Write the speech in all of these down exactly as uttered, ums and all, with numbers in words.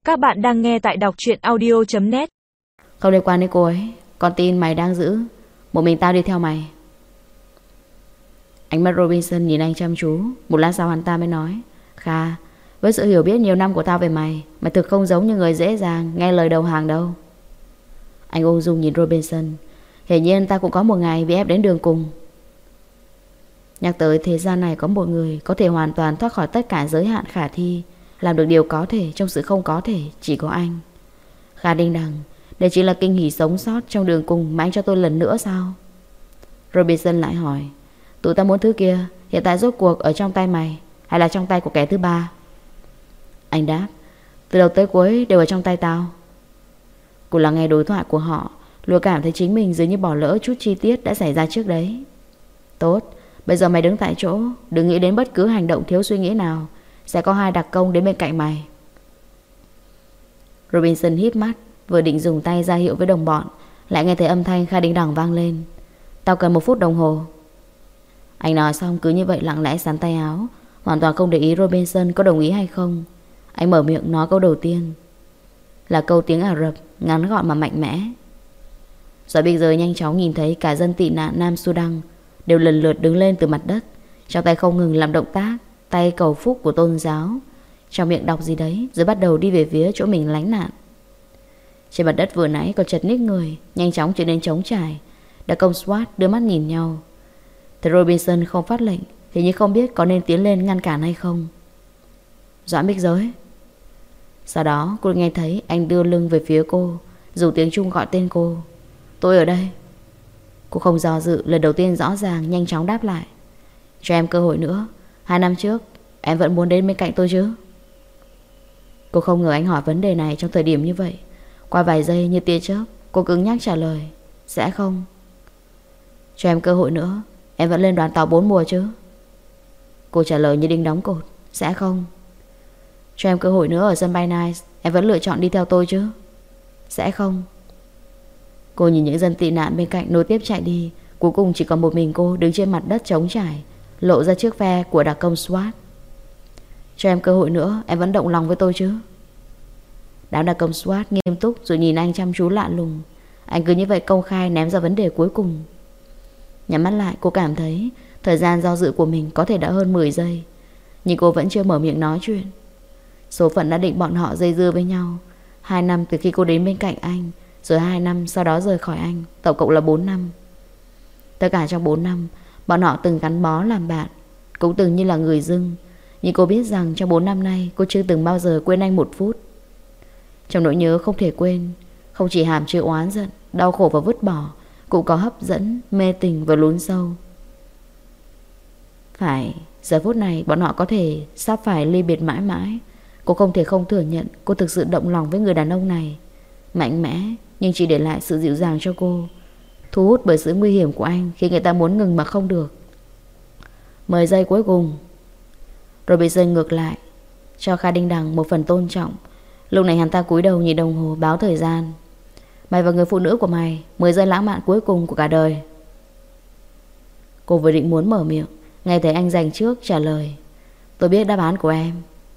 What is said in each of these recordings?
Các bạn đang nghe tại đọc truyện audio chấm net. Không liên quan đến cô ấy. Con tin mày đang giữ. Một mình tao đi theo mày. Ánh mắt Robinson nhìn anh chăm chú. Một lát sau hắn ta mới nói: Kha, với sự hiểu biết nhiều năm của tao về mày, mày thực không giống như người dễ dàng nghe lời đầu hàng đâu. Anh ung dung nhìn Robinson. Hiển nhiên ta cũng có một ngày bị ép đến đường cùng. Nhắc tới thế gian này có một người có thể hoàn toàn thoát khỏi tất cả giới hạn khả thi, làm được điều có thể trong sự không có thể, chỉ có anh. Kha đinh đằng, đây chỉ là kinh hỉ sống sót trong đường cùng mà anh cho tôi lần nữa sao? Robinson lại hỏi: Tụi ta muốn thứ kia hiện tại rốt cuộc ở trong tay mày hay là trong tay của kẻ thứ ba? Anh đáp: Từ đầu tới cuối đều ở trong tay tao. Cô lắng nghe đối thoại của họ, luôn cảm thấy chính mình dường như bỏ lỡ chút chi tiết đã xảy ra trước đấy. Tốt, bây giờ mày đứng tại chỗ, đừng nghĩ đến bất cứ hành động thiếu suy nghĩ nào. Sẽ có hai đặc công đến bên cạnh mày. Robinson híp mắt, vừa định dùng tay ra hiệu với đồng bọn, lại nghe thấy âm thanh Kha đinh đằng vang lên: Tao cần một phút đồng hồ. Anh nói xong cứ như vậy lặng lẽ sắn tay áo, hoàn toàn không để ý Robinson có đồng ý hay không. Anh mở miệng nói câu đầu tiên, là câu tiếng Ả Rập, ngắn gọn mà mạnh mẽ. Rồi bây giờ nhanh chóng nhìn thấy cả dân tị nạn Nam Sudan đều lần lượt đứng lên từ mặt đất, trong tay không ngừng làm động tác tay cầu phúc của tôn giáo, trong miệng đọc gì đấy, rồi bắt đầu đi về phía chỗ mình lánh nạn. Trên mặt đất vừa nãy còn chật ních người, nhanh chóng trở nên trống trải. Đặc công SWAT đưa mắt nhìn nhau. Thấy Robinson không phát lệnh, thì như không biết có nên tiến lên ngăn cản hay không. Doãn Bích Giới. Sau đó cô nghe thấy anh đưa lưng về phía cô, dùng tiếng Trung gọi tên cô: Tôi ở đây. Cô không do dự, lần đầu tiên rõ ràng nhanh chóng đáp lại: Cho em cơ hội nữa. Hai năm trước em vẫn muốn đến bên cạnh tôi chứ? Cô không ngờ anh hỏi vấn đề này trong thời điểm như vậy. Qua vài giây như tia chớp, cô cứng nhắc trả lời: Sẽ không. Cho em cơ hội nữa. Em vẫn lên đoàn tàu bốn mùa chứ? Cô trả lời như đinh đóng cột: Sẽ không. Cho em cơ hội nữa ở sân bay Nice. Em vẫn lựa chọn đi theo tôi chứ? Sẽ không. Cô nhìn những dân tị nạn bên cạnh nối tiếp chạy đi. Cuối cùng chỉ còn một mình cô đứng trên mặt đất trống trải, lộ ra chiếc ve của đặc công SWAT. Cho em cơ hội nữa. Em vẫn động lòng với tôi chứ? Đám đặc công SWAT nghiêm túc rồi nhìn anh chăm chú lạ lùng. Anh cứ như vậy công khai ném ra vấn đề cuối cùng. Nhắm mắt lại, cô cảm thấy thời gian do dự của mình có thể đã hơn mười giây, nhưng cô vẫn chưa mở miệng nói chuyện. Số phận đã định bọn họ dây dưa với nhau. Hai năm từ khi cô đến bên cạnh anh, rồi hai năm sau đó rời khỏi anh, tổng cộng là bốn năm. Tất cả trong bốn năm, bọn họ từng gắn bó làm bạn, cũng từng như là người dưng. Nhưng cô biết rằng trong bốn năm nay cô chưa từng bao giờ quên anh một phút. Trong nỗi nhớ không thể quên, không chỉ hàm chứa oán giận, đau khổ và vứt bỏ, cũng có hấp dẫn, mê tình và lún sâu. Phải, giờ phút này bọn họ có thể sắp phải ly biệt mãi mãi. Cô không thể không thừa nhận cô thực sự động lòng với người đàn ông này. Mạnh mẽ nhưng chỉ để lại sự dịu dàng cho cô, thu hút bởi sự nguy hiểm của anh khi người ta muốn ngừng mà không được. Mười giây cuối cùng. Robinson ngược lại, cho Kha đinh đằng một phần tôn trọng. Lúc này hắn ta cúi đầu nhìn đồng hồ báo thời gian. Mày và người phụ nữ của mày, mười giây lãng mạn cuối cùng của cả đời. Cô vừa định muốn mở miệng, nghe thấy anh giành trước trả lời: Tôi biết đáp án của em.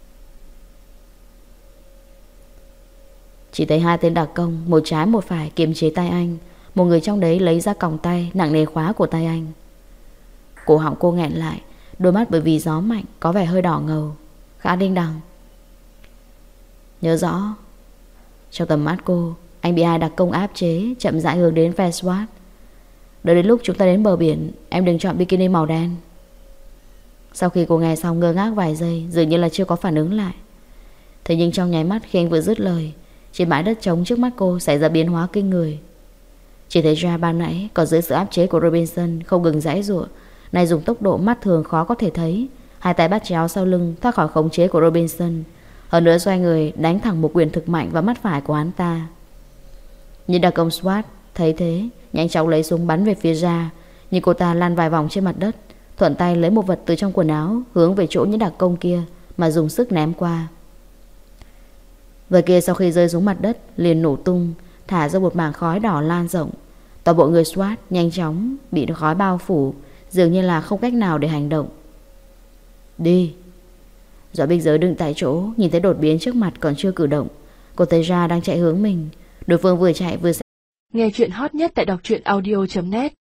Chỉ thấy hai tên đặc công, một trái một phải kiềm chế tay anh. Một người trong đấy lấy ra còng tay nặng nề khóa của tay anh. Cổ họng cô nghẹn lại, đôi mắt bởi vì gió mạnh có vẻ hơi đỏ ngầu. Kha đinh đằng. Nhớ rõ. Trong tầm mắt cô, anh bị hai đặc công áp chế, chậm rãi hướng đến phe SWAT. Đợi đến lúc chúng ta đến bờ biển, em đừng chọn bikini màu đen. Sau khi cô nghe xong ngơ ngác vài giây, dường như là chưa có phản ứng lại. Thế nhưng trong nháy mắt khi anh vừa dứt lời, trên bãi đất trống trước mắt cô xảy ra biến hóa kinh người. Chỉ thấy ra ban nãy còn dưới sự áp chế của Robinson không ngừng giãy giụa, nay dùng tốc độ mắt thường khó có thể thấy, hai tay bắt chéo sau lưng thoát khỏi khống chế của Robinson. Hơn nữa xoay người đánh thẳng một quyền thực mạnh vào mắt phải của hắn ta. Nhưng đặc công SWAT thấy thế, nhanh chóng lấy súng bắn về phía ra. Nhưng cô ta lăn vài vòng trên mặt đất, thuận tay lấy một vật từ trong quần áo hướng về chỗ những đặc công kia mà dùng sức ném qua. Vật kia sau khi rơi xuống mặt đất liền nổ tung, thả ra một mảng khói đỏ lan rộng. Toàn bộ người SWAT nhanh chóng bị khói bao phủ, dường như là không cách nào để hành động. Đi. Doãn Bích Giới đứng tại chỗ, nhìn thấy đột biến trước mặt còn chưa cử động. Cô thấy Ra đang chạy hướng mình. Đối phương vừa chạy vừa. Nghe chuyện hot nhất tại đọc truyện audio chấm net.